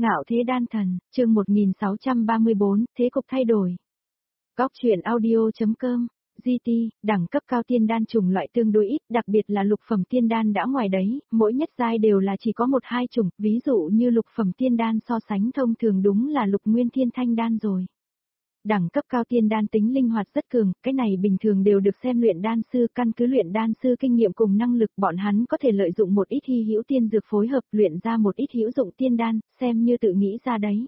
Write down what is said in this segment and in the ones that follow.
Ngạo thế đan thần, chương 1634, thế cục thay đổi. Góc truyện audio.com, GT, đẳng cấp cao tiên đan chủng loại tương đối ít, đặc biệt là lục phẩm tiên đan đã ngoài đấy, mỗi nhất giai đều là chỉ có 1-2 chủng, ví dụ như lục phẩm tiên đan so sánh thông thường đúng là lục nguyên thiên thanh đan rồi. Đẳng cấp cao tiên đan tính linh hoạt rất cường, cái này bình thường đều được xem luyện đan sư, căn cứ luyện đan sư kinh nghiệm cùng năng lực, bọn hắn có thể lợi dụng một ít hy hữu tiên dược phối hợp luyện ra một ít hữu dụng tiên đan, xem như tự nghĩ ra đấy.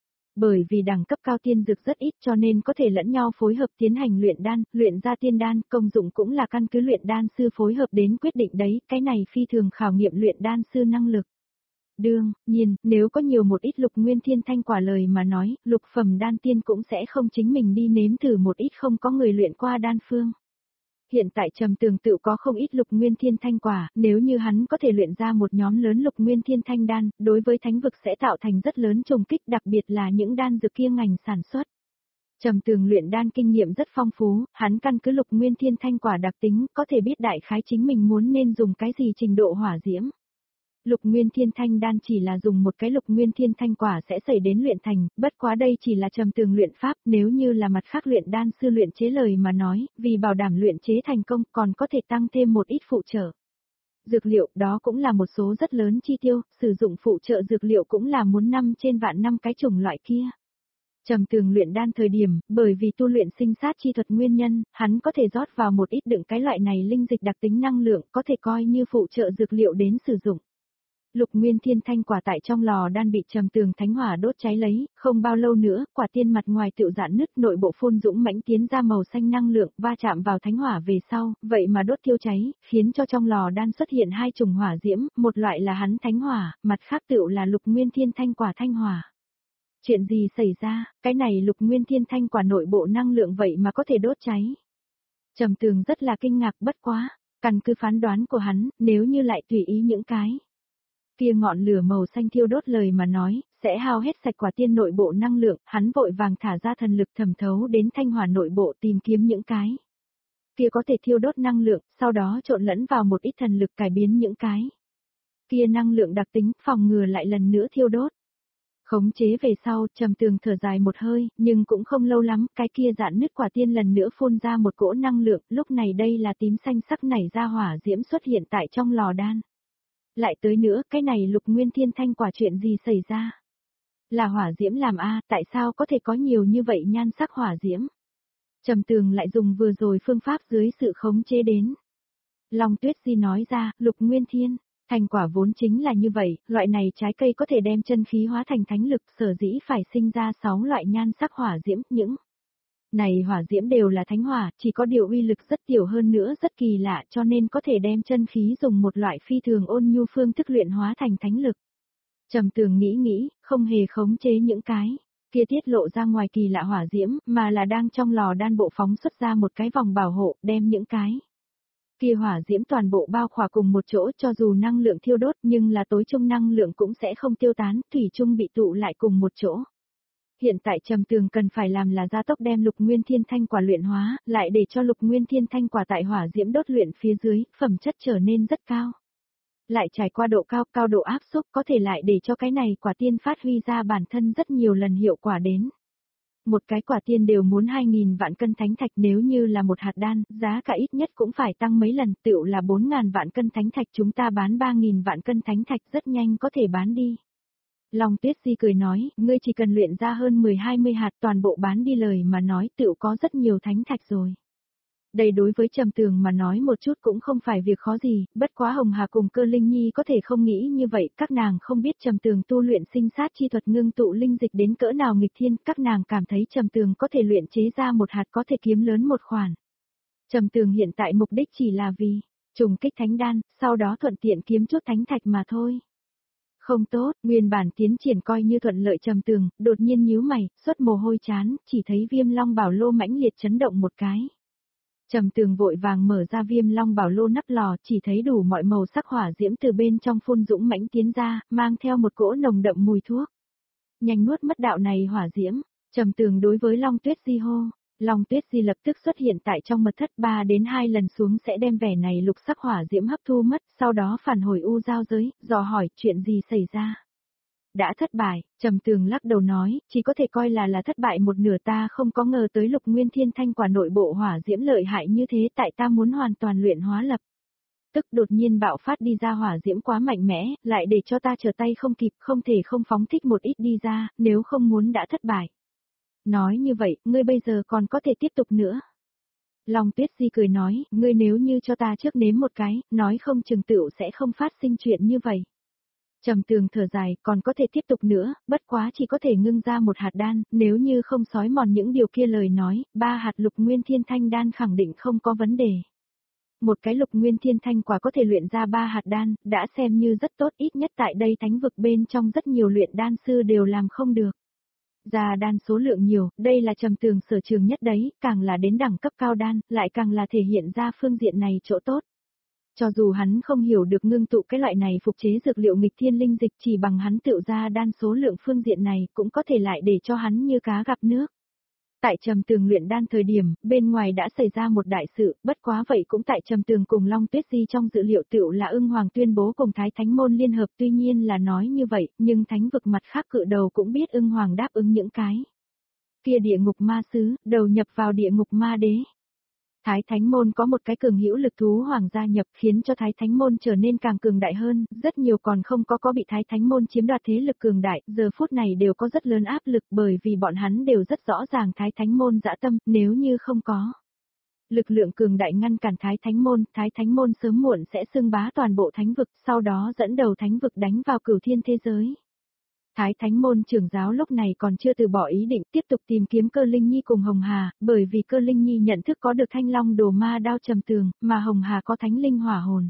Bởi vì đẳng cấp cao tiên dược rất ít cho nên có thể lẫn nhau phối hợp tiến hành luyện ra tiên đan, công dụng cũng là căn cứ luyện đan sư phối hợp đến quyết định đấy, cái này phi thường khảo nghiệm luyện đan sư năng lực. Đương nhiên, nếu có nhiều một ít lục nguyên thiên thanh quả lời mà nói, lục phẩm đan tiên cũng sẽ không chính mình đi nếm thử một ít không có người luyện qua đan phương. Hiện tại Trầm Tường tự có không ít lục nguyên thiên thanh quả, nếu như hắn có thể luyện ra một nhóm lớn lục nguyên thiên thanh đan, đối với thánh vực sẽ tạo thành rất lớn trùng kích, đặc biệt là những đan dược kia ngành sản xuất. Trầm Tường luyện đan kinh nghiệm rất phong phú, hắn căn cứ lục nguyên thiên thanh quả đặc tính, có thể biết đại khái chính mình muốn nên dùng cái gì trình độ hỏa diễm. Lục nguyên thiên thanh đan chỉ là dùng một cái lục nguyên thiên thanh quả sẽ xảy đến luyện thành, bất quá đây chỉ là Trầm Tường luyện pháp, nếu như là mặt khác luyện đan sư luyện chế lời mà nói, vì bảo đảm luyện chế thành công còn có thể tăng thêm một ít phụ trợ. Dược liệu đó cũng là một số rất lớn chi tiêu, sử dụng phụ trợ dược liệu cũng là muốn 5 trên vạn năm cái chủng loại kia. Trầm Tường luyện đan thời điểm, bởi vì tu luyện sinh sát chi thuật nguyên nhân, hắn có thể rót vào một ít đựng cái loại này linh dịch đặc tính năng lượng, có thể coi như phụ trợ dược liệu đến sử dụng. Lục nguyên thiên thanh quả tại trong lò đan bị Trầm Tường thánh hỏa đốt cháy lấy, không bao lâu nữa, quả tiên mặt ngoài tựu rạn nứt, nội bộ phun dũng mãnh tiến ra màu xanh năng lượng, va chạm vào thánh hỏa về sau, vậy mà đốt thiêu cháy, khiến cho trong lò đan xuất hiện 2 chủng hỏa diễm, một loại là hắn thánh hỏa, mặt khác tựu là lục nguyên thiên thanh quả thanh hỏa. Chuyện gì xảy ra, cái này lục nguyên thiên thanh quả nội bộ năng lượng vậy mà có thể đốt cháy. Trầm Tường rất là kinh ngạc, bất quá, căn cứ phán đoán của hắn, nếu như lại tùy ý những cái kia ngọn lửa màu xanh thiêu đốt lời mà nói, sẽ hao hết sạch quả tiên nội bộ năng lượng, hắn vội vàng thả ra thần lực thẩm thấu đến thanh hỏa nội bộ tìm kiếm những cái kia có thể thiêu đốt năng lượng, sau đó trộn lẫn vào một ít thần lực cải biến những cái kia năng lượng đặc tính, phòng ngừa lại lần nữa thiêu đốt. Khống chế về sau, Trầm Tường thở dài một hơi, nhưng cũng không lâu lắm, cái kia rạn nứt quả tiên lần nữa phun ra một cỗ năng lượng, lúc này đây là tím xanh sắc nảy ra hỏa diễm xuất hiện tại trong lò đan. Lại tới nữa, cái này lục nguyên thiên thanh quả chuyện gì xảy ra? Là hỏa diễm làm a, tại sao có thể có nhiều như vậy nhan sắc hỏa diễm? Trầm Tường lại dùng vừa rồi phương pháp dưới sự khống chế đến. Long Tuyết Di nói ra, lục nguyên thiên thanh quả vốn chính là như vậy, loại này trái cây có thể đem chân khí hóa thành thánh lực, sở dĩ phải sinh ra 6 loại nhan sắc hỏa diễm, những này hỏa diễm đều là thánh hỏa, chỉ có điều uy lực rất tiểu hơn nữa rất kỳ lạ cho nên có thể đem chân khí dùng một loại phi thường ôn nhu phương thức luyện hóa thành thánh lực. Trầm Tường nghĩ, không hề khống chế những cái kia tiết lộ ra ngoài kỳ lạ hỏa diễm, mà là đang trong lò đan bộ phóng xuất ra một cái vòng bảo hộ, đem những cái kia hỏa diễm toàn bộ bao khỏa cùng một chỗ, cho dù năng lượng thiêu đốt nhưng là tối trung năng lượng cũng sẽ không tiêu tán, thủy chung bị tụ lại cùng một chỗ. Hiện tại Trầm Tường cần phải làm là gia tốc đem lục nguyên thiên thanh quả luyện hóa, lại để cho lục nguyên thiên thanh quả tại hỏa diễm đốt luyện phía dưới, phẩm chất trở nên rất cao. Lại trải qua độ cao độ áp xúc có thể lại để cho cái này quả tiên phát huy ra bản thân rất nhiều lần hiệu quả đến. Một cái quả tiên đều muốn 2.000 vạn cân thánh thạch, nếu như là một hạt đan, giá cả ít nhất cũng phải tăng mấy lần, tựu là 4.000 vạn cân thánh thạch, chúng ta bán 3.000 vạn cân thánh thạch rất nhanh có thể bán đi. Long Tuyết Di cười nói, ngươi chỉ cần luyện ra hơn 10-20 hạt toàn bộ bán đi lời mà nói tựu có rất nhiều thánh thạch rồi. Đây đối với Trầm Tường mà nói một chút cũng không phải việc khó gì, bất quá Hồng Hà cùng Cơ Linh Nhi có thể không nghĩ như vậy, các nàng không biết Trầm Tường tu luyện sinh sát chi thuật ngưng tụ linh dịch đến cỡ nào nghịch thiên, các nàng cảm thấy Trầm Tường có thể luyện chế ra một hạt có thể kiếm lớn một khoản. Trầm Tường hiện tại mục đích chỉ là vì trùng kích thánh đan, sau đó thuận tiện kiếm chút thánh thạch mà thôi. Không tốt, nguyên bản tiến triển coi như thuận lợi Trầm Tường, đột nhiên nhíu mày, xuất mồ hôi chán, chỉ thấy Viêm Long Bảo Lô mãnh liệt chấn động một cái. Trầm Tường vội vàng mở ra Viêm Long Bảo Lô nắp lò, chỉ thấy đủ mọi màu sắc hỏa diễm từ bên trong phun dũng mãnh tiến ra, mang theo một cỗ nồng đậm mùi thuốc. Nhanh nuốt mất đạo này hỏa diễm, Trầm Tường đối với Long Tuyết Di hô. Long Tuyết Di lập tức xuất hiện tại trong mật thất, 3 đến 2 lần xuống sẽ đem vẻ này lục sắc hỏa diễm hấp thu mất, sau đó phản hồi u giao giới, dò hỏi chuyện gì xảy ra. đã thất bại, Trầm Tường lắc đầu nói, chỉ có thể coi là thất bại một nửa, ta không có ngờ tới Lục Nguyên Thiên Thanh quả nội bộ hỏa diễm lợi hại như thế, tại ta muốn hoàn toàn luyện hóa lập tức đột nhiên bạo phát đi ra hỏa diễm quá mạnh mẽ, lại để cho ta trở tay không kịp, không thể không phóng thích một ít đi ra, nếu không muốn đã thất bại. Nói như vậy, ngươi bây giờ còn có thể tiếp tục nữa. Long Tuyết Di cười nói, ngươi nếu như cho ta trước nếm một cái, nói không chừng tựu sẽ không phát sinh chuyện như vậy. Trầm Tường thở dài, còn có thể tiếp tục nữa, bất quá chỉ có thể ngưng ra một hạt đan, nếu như không xói mòn những điều kia lời nói, 3 hạt Lục Nguyên Thiên Thanh đan khẳng định không có vấn đề. Một cái Lục Nguyên Thiên Thanh quả có thể luyện ra 3 hạt đan, đã xem như rất tốt, ít nhất tại đây thánh vực bên trong rất nhiều luyện đan sư đều làm không được. Ra đan số lượng nhiều, đây là Trầm Tường sở trường nhất đấy, càng là đến đẳng cấp cao đan, lại càng là thể hiện ra phương diện này chỗ tốt. Cho dù hắn không hiểu được ngưng tụ cái loại này phục chế dược liệu nghịch thiên linh dịch, chỉ bằng hắn tự ra đan số lượng phương diện này cũng có thể lại để cho hắn như cá gặp nước. Tại Trầm Tường luyện đan thời điểm, bên ngoài đã xảy ra một đại sự, bất quá vậy cũng tại Trầm Tường cùng Long Tuyết Di trong dự liệu tựu là Ưng Hoàng tuyên bố cùng Thái Thánh Môn liên hợp, tuy nhiên là nói như vậy, nhưng thánh vực mặt khác cự đầu cũng biết Ưng Hoàng đáp ứng những cái kia địa ngục ma sứ, đầu nhập vào địa ngục ma đế. Thái Thánh Môn có một cái cường hữu lực thú hoàng gia nhập, khiến cho Thái Thánh Môn trở nên càng cường đại hơn, rất nhiều còn không có bị Thái Thánh Môn chiếm đoạt thế lực cường đại, giờ phút này đều có rất lớn áp lực bởi vì bọn hắn đều rất rõ ràng Thái Thánh Môn dã tâm, nếu như không có lực lượng cường đại ngăn cản Thái Thánh Môn sớm muộn sẽ xưng bá toàn bộ thánh vực, sau đó dẫn đầu thánh vực đánh vào cửu thiên thế giới. Thái Thánh Môn trưởng giáo lúc này còn chưa từ bỏ ý định tiếp tục tìm kiếm Cơ Linh Nhi cùng Hồng Hà, bởi vì Cơ Linh Nhi nhận thức có được Thanh Long Đồ Ma Đao Trầm Tường, mà Hồng Hà có Thánh Linh Hỏa Hồn.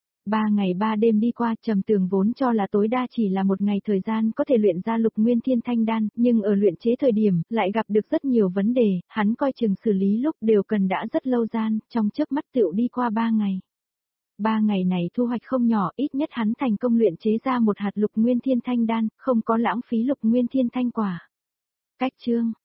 3 ngày 3 đêm đi qua, Trầm Tường vốn cho là tối đa chỉ là một ngày thời gian có thể luyện ra Lục Nguyên Thiên Thanh đan, nhưng ở luyện chế thời điểm, lại gặp được rất nhiều vấn đề, hắn coi chừng xử lý lúc đều cần đã rất lâu gian, trong chớp mắt tựu đi qua 3 ngày. 3 ngày này thu hoạch không nhỏ, ít nhất hắn thành công luyện chế ra một hạt Lục Nguyên Thiên Thanh đan, không có lãng phí Lục Nguyên Thiên Thanh quả. Cách chương